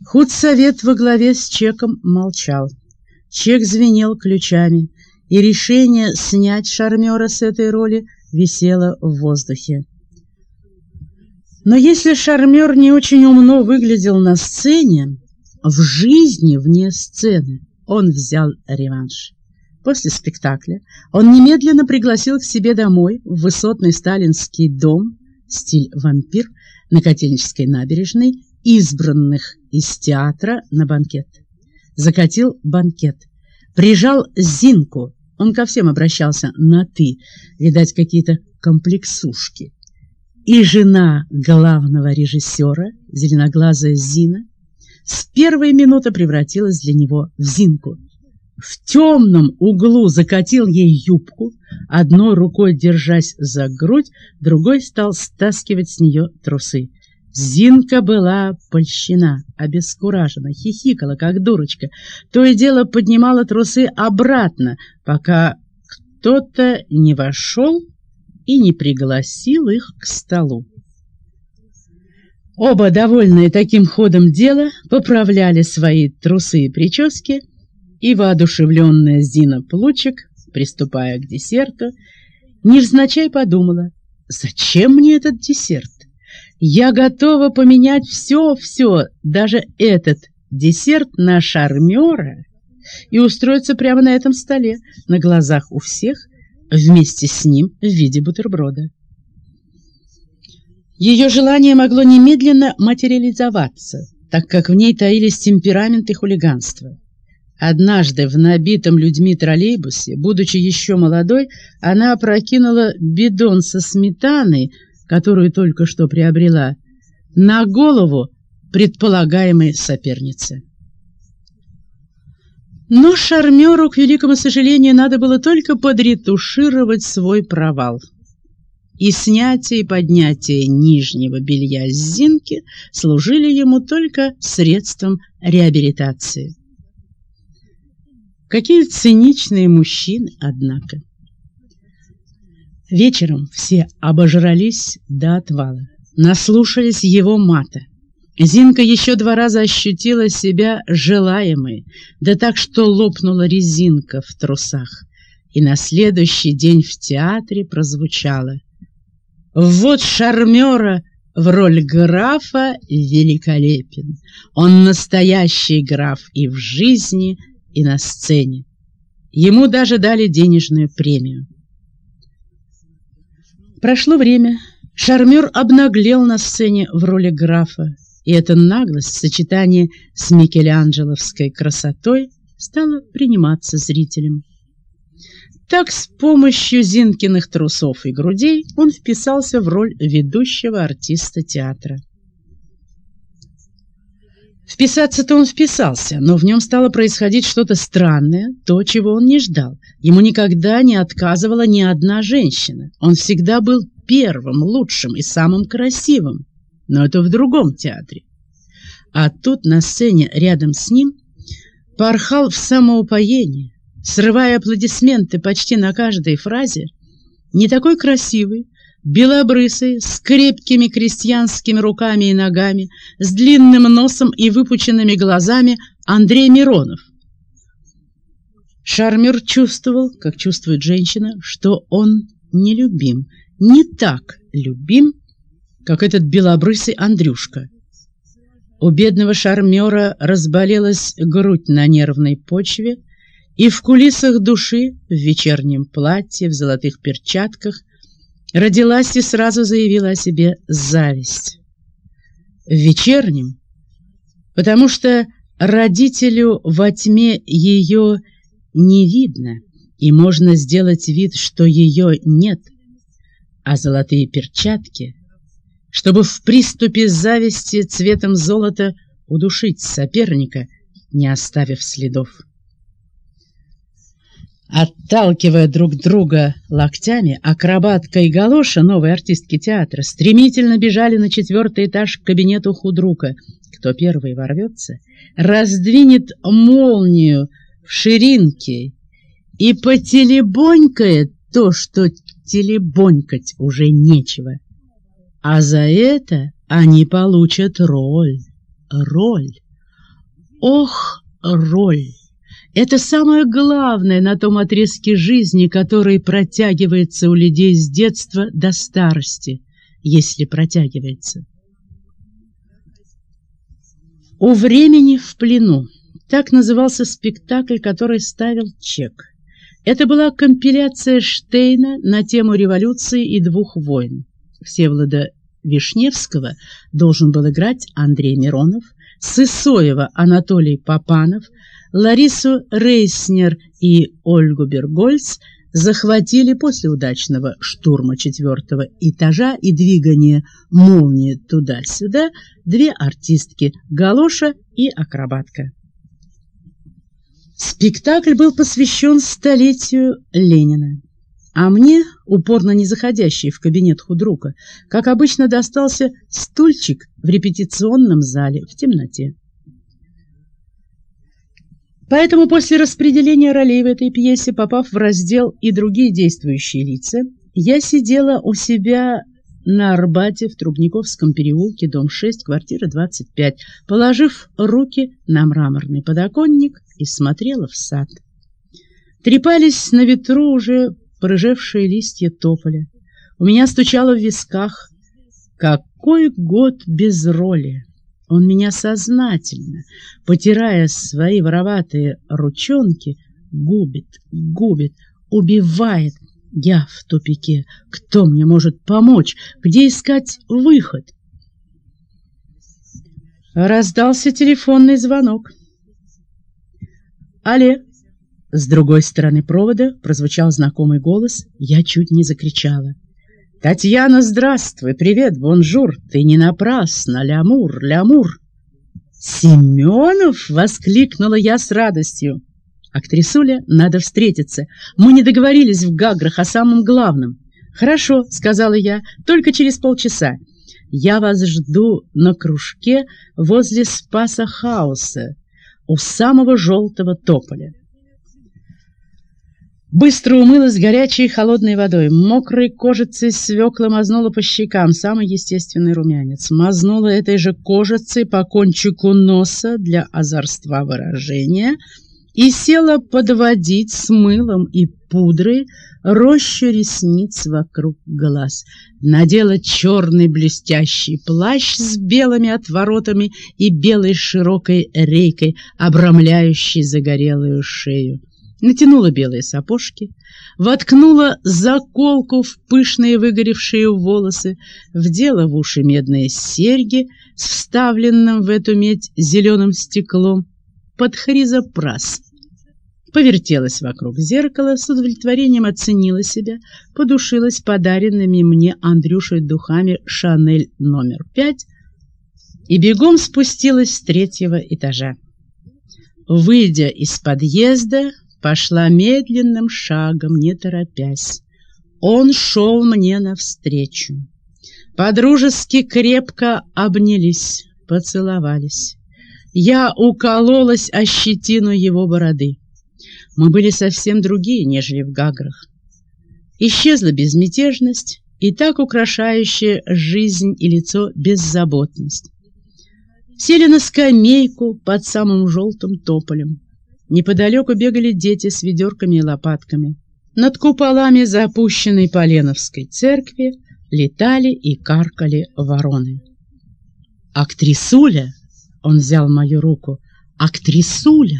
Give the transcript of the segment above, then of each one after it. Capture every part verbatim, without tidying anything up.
Худсовет во главе с Чеком молчал. Чек звенел ключами, и решение снять шармера с этой роли висело в воздухе. Но если шармер не очень умно выглядел на сцене, в жизни вне сцены он взял реванш. После спектакля он немедленно пригласил к себе домой в высотный сталинский дом, стиль вампир, на Котельнической набережной, избранных из театра на банкет. Закатил банкет. Прижал Зинку. Он ко всем обращался на «ты». Видать, какие-то комплексушки. И жена главного режиссера, зеленоглазая Зина, с первой минуты превратилась для него в Зинку. В темном углу закатил ей юбку, одной рукой держась за грудь, другой стал стаскивать с нее трусы. Зинка была польщена, обескуражена, хихикала, как дурочка. То и дело поднимала трусы обратно, пока кто-то не вошел и не пригласил их к столу. Оба, довольные таким ходом дела, поправляли свои трусы и прически, и воодушевленная Зина Плучик, приступая к десерту, невзначай подумала: «Зачем мне этот десерт? Я готова поменять все-все, даже этот десерт на шармера, и устроиться прямо на этом столе, на глазах у всех, вместе с ним в виде бутерброда». Ее желание могло немедленно материализоваться, так как в ней таились темперамент и хулиганство. Однажды в набитом людьми троллейбусе, будучи еще молодой, она опрокинула бидон со сметаной, которую только что приобрела, на голову предполагаемой соперницы. Но шармеру, к великому сожалению, надо было только подретушировать свой провал. И снятие и поднятие нижнего белья с Зинки служили ему только средством реабилитации. Какие циничные мужчины, однако. Вечером все обожрались до отвала, наслушались его мата. Зинка еще два раза ощутила себя желаемой, да так, что лопнула резинка в трусах. И на следующий день в театре прозвучало: «Вот шармера в роль графа великолепен. Он настоящий граф и в жизни, и на сцене». Ему даже дали денежную премию. Прошло время. Шармер обнаглел на сцене в роли графа, и эта наглость в сочетании с микеланджеловской красотой стала приниматься зрителям. Так, с помощью Зинкиных трусов и грудей он вписался в роль ведущего артиста театра. Вписаться-то он вписался, но в нем стало происходить что-то странное, то, чего он не ждал. Ему никогда не отказывала ни одна женщина. Он всегда был первым, лучшим и самым красивым. Но это в другом театре. А тут на сцене рядом с ним порхал в самоупоении, срывая аплодисменты почти на каждой фразе, не такой красивый, белобрысый, с крепкими крестьянскими руками и ногами, с длинным носом и выпученными глазами Андрей Миронов. Шармер чувствовал, как чувствует женщина, что он нелюбим, не так любим, как этот белобрысый Андрюшка. У бедного шармера разболелась грудь на нервной почве, и в кулисах души, в вечернем платье, в золотых перчатках, родилась и сразу заявила о себе зависть. В вечернем, потому что родителю во тьме ее не видно, и можно сделать вид, что ее нет, а золотые перчатки, чтобы в приступе зависти цветом золота удушить соперника, не оставив следов. Отталкивая друг друга локтями, акробатка и галоша, новой артистки театра, стремительно бежали на четвертый этаж к кабинету худрука. Кто первый ворвется, раздвинет молнию в ширинке и потелебонькает то, что телебонькать уже нечего. А за это они получат роль, роль, Ох, роль! Это самое главное на том отрезке жизни, который протягивается у людей с детства до старости, если протягивается. «У времени в плену» — так назывался спектакль, который ставил Чек. Это была компиляция Штейна на тему революции и двух войн. Всеволода Вишневского должен был играть Андрей Миронов, Сысоева Анатолий Папанов, Ларису Рейснер и Ольгу Бергольц захватили после удачного штурма четвертого этажа и двигания молнии туда-сюда две артистки — галоша и акробатка. Спектакль был посвящен столетию Ленина, а мне, упорно не заходящей в кабинет худрука, как обычно, достался стульчик в репетиционном зале в темноте. Поэтому после распределения ролей в этой пьесе, попав в раздел «И другие действующие лица», я сидела у себя на Арбате в Трубниковском переулке, дом шесть, квартира двадцать пять, положив руки на мраморный подоконник и смотрела в сад. Трепались на ветру уже порыжевшие листья тополя. У меня стучало в висках: какой год без роли! Он меня сознательно, потирая свои вороватые ручонки, губит, губит, убивает. Я в тупике. Кто мне может помочь? Где искать выход? Раздался телефонный звонок. «Алле!» С другой стороны провода прозвучал знакомый голос. Я чуть не закричала. «Татьяна, здравствуй! Привет, бонжур! Ты не напрасно! Лямур, лямур!» «Семенов!» — воскликнула я с радостью. «Актрисуля, надо встретиться. Мы не договорились в Гаграх о самом главном». «Хорошо», — сказала я, — «только через полчаса. Я вас жду на кружке возле Спаса Хауса, у самого желтого тополя». Быстро умылась горячей и холодной водой, мокрой кожицей свекла мазнула по щекам, самый естественный румянец. Мазнула этой же кожицей по кончику носа для озорства выражения и села подводить с мылом и пудрой рощу ресниц вокруг глаз. Надела черный блестящий плащ с белыми отворотами и белой широкой рейкой, обрамляющей загорелую шею. Натянула белые сапожки, воткнула заколку в пышные выгоревшие волосы, вдела в уши медные серьги с вставленным в эту медь зеленым стеклом под хризопрас. Повертелась вокруг зеркала, с удовлетворением оценила себя, подушилась подаренными мне Андрюшей духами «Шанель номер пять» и бегом спустилась с третьего этажа. Выйдя из подъезда, пошла медленным шагом, не торопясь. Он шел мне навстречу. Подружески крепко обнялись, поцеловались. Я укололась о щетину его бороды. Мы были совсем другие, нежели в Гаграх. Исчезла безмятежность и так украшающая жизнь и лицо беззаботность. Сели на скамейку под самым желтым тополем. Неподалеку бегали дети с ведерками и лопатками. Над куполами запущенной Поленовской церкви летали и каркали вороны. «Актрисуля!» — он взял мою руку. «Актрисуля!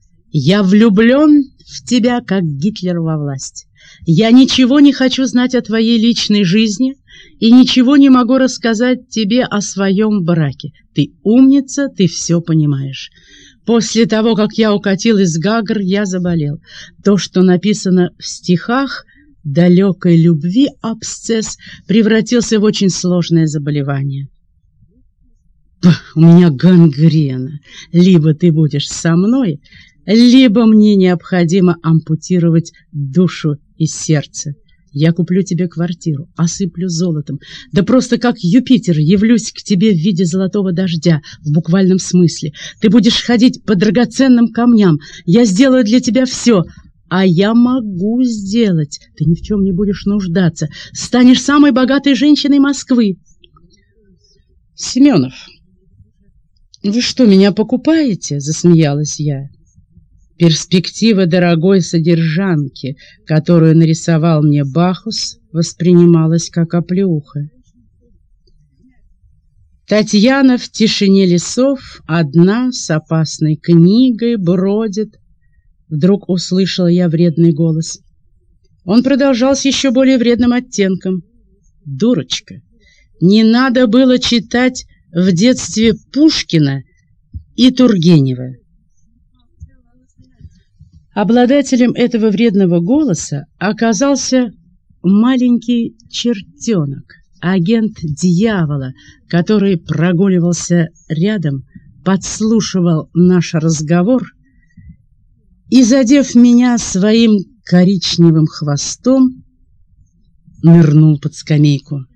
Я влюблен в тебя, как Гитлер во власть. Я ничего не хочу знать о твоей личной жизни и ничего не могу рассказать тебе о своем браке. Ты умница, ты все понимаешь. После того, как я укатил из Гагр, я заболел. То, что написано в стихах далекой любви, абсцесс, превратился в очень сложное заболевание. Пах, у меня гангрена. Либо ты будешь со мной, либо мне необходимо ампутировать душу и сердце. Я куплю тебе квартиру, осыплю золотом. Да просто как Юпитер явлюсь к тебе в виде золотого дождя, в буквальном смысле. Ты будешь ходить по драгоценным камням. Я сделаю для тебя все. А я могу сделать. Ты ни в чем не будешь нуждаться. Станешь самой богатой женщиной Москвы. Семенов, «Вы что, меня покупаете?» — засмеялась я. Перспектива дорогой содержанки, которую нарисовал мне Бахус, воспринималась как оплеуха. Татьяна в тишине лесов, одна, с опасной книгой, бродит. Вдруг услышала я вредный голос. Он продолжал с еще более вредным оттенком. «Дурочка, не надо было читать в детстве Пушкина и Тургенева». Обладателем этого вредного голоса оказался маленький чертенок, агент дьявола, который прогуливался рядом, подслушивал наш разговор и, задев меня своим коричневым хвостом, нырнул под скамейку.